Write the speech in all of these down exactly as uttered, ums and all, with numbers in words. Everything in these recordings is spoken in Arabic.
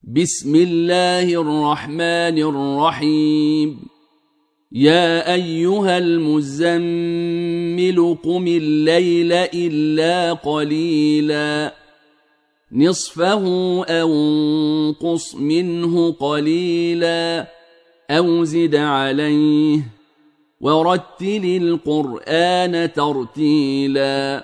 بسم الله الرحمن الرحيم. يا أيها المزمل قم الليل إلا قليلا نصفه أو انقص منه قليلا أو زد عليه ورتل القرآن ترتيلا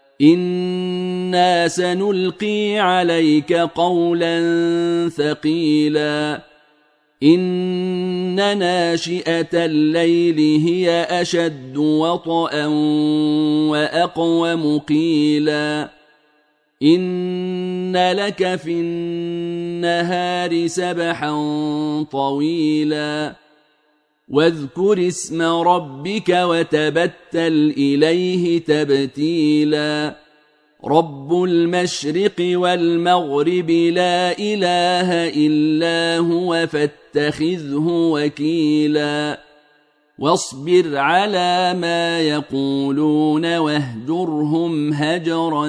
إنا سنلقي عليك قولا ثقيلا إن ناشئة الليل هي أشد وطئا وأقوم قيلا إن لك في النهار سبحا طويلا واذكر اسم ربك وتبتل إليه تبتيلا رب المشرق والمغرب لا إله إلا هو فاتخذه وكيلا واصبر على ما يقولون واهجرهم هجرا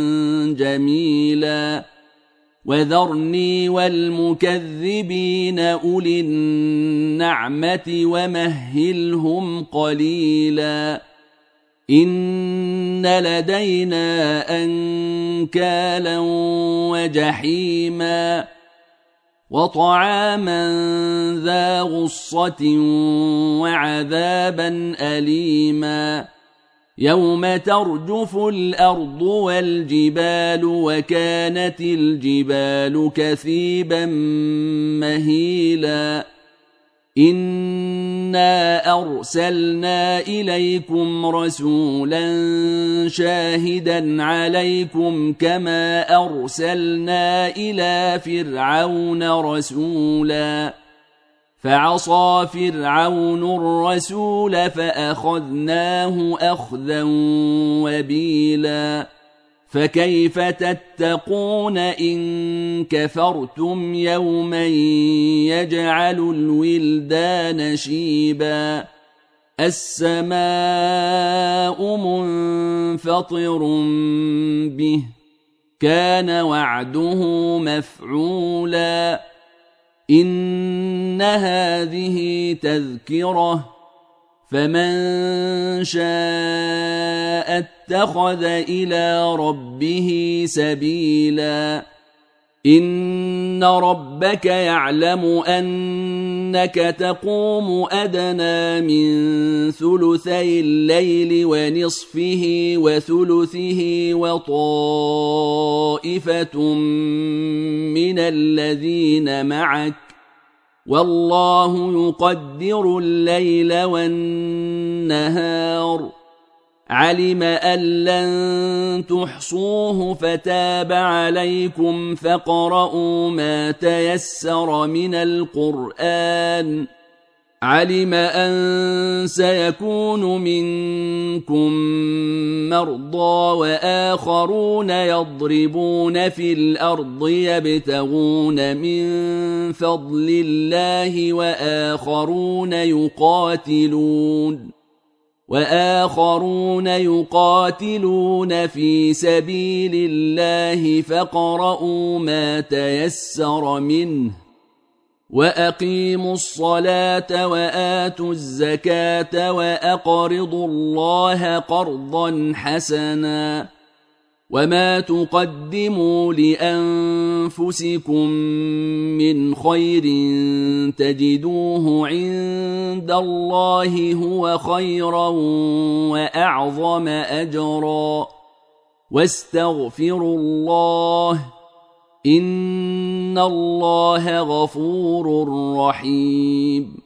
جميلا وذرني والمكذبين أولي النعمة ومهلهم قليلا إن لدينا أنكالا وجحيما وطعاما ذا غصة وعذابا أليما يوم ترجف الأرض والجبال وكانت الجبال كثيبا مهيلا إنا أرسلنا إليكم رسولا شاهدا عليكم كما أرسلنا إلى فرعون رسولا فعصى فرعون الرسول فأخذناه أخذا وبيلا فكيف تتقون إن كفرتم يوما يجعل الولدان شيبا السماء منفطر به كان وعده مفعولا إن هذه تذكرة فمن شاء اتخذ إلى ربه سبيلا إن ربك يعلم أنك تقوم أدنى من ثلثي الليل ونصفه وثلثه وطائفة من الذين معك والله يقدر الليل والنهار علم أن لن تحصوه فتاب عليكم فاقرؤوا ما تيسر من القرآن علم أن سيكون منكم مرضى وآخرون يضربون في الأرض يبتغون من فضل الله وآخرون يقاتلون وآخرون يقاتلون في سبيل الله فاقرؤوا ما تيسر منه وأقيموا الصلاة وآتوا الزكاة وأقرضوا الله قرضا حسنا وما تقدموا لأنفسكم من خير تجدوه عند الله هو خيرا وأعظم أجرا واستغفروا الله إن الله غفور رحيم.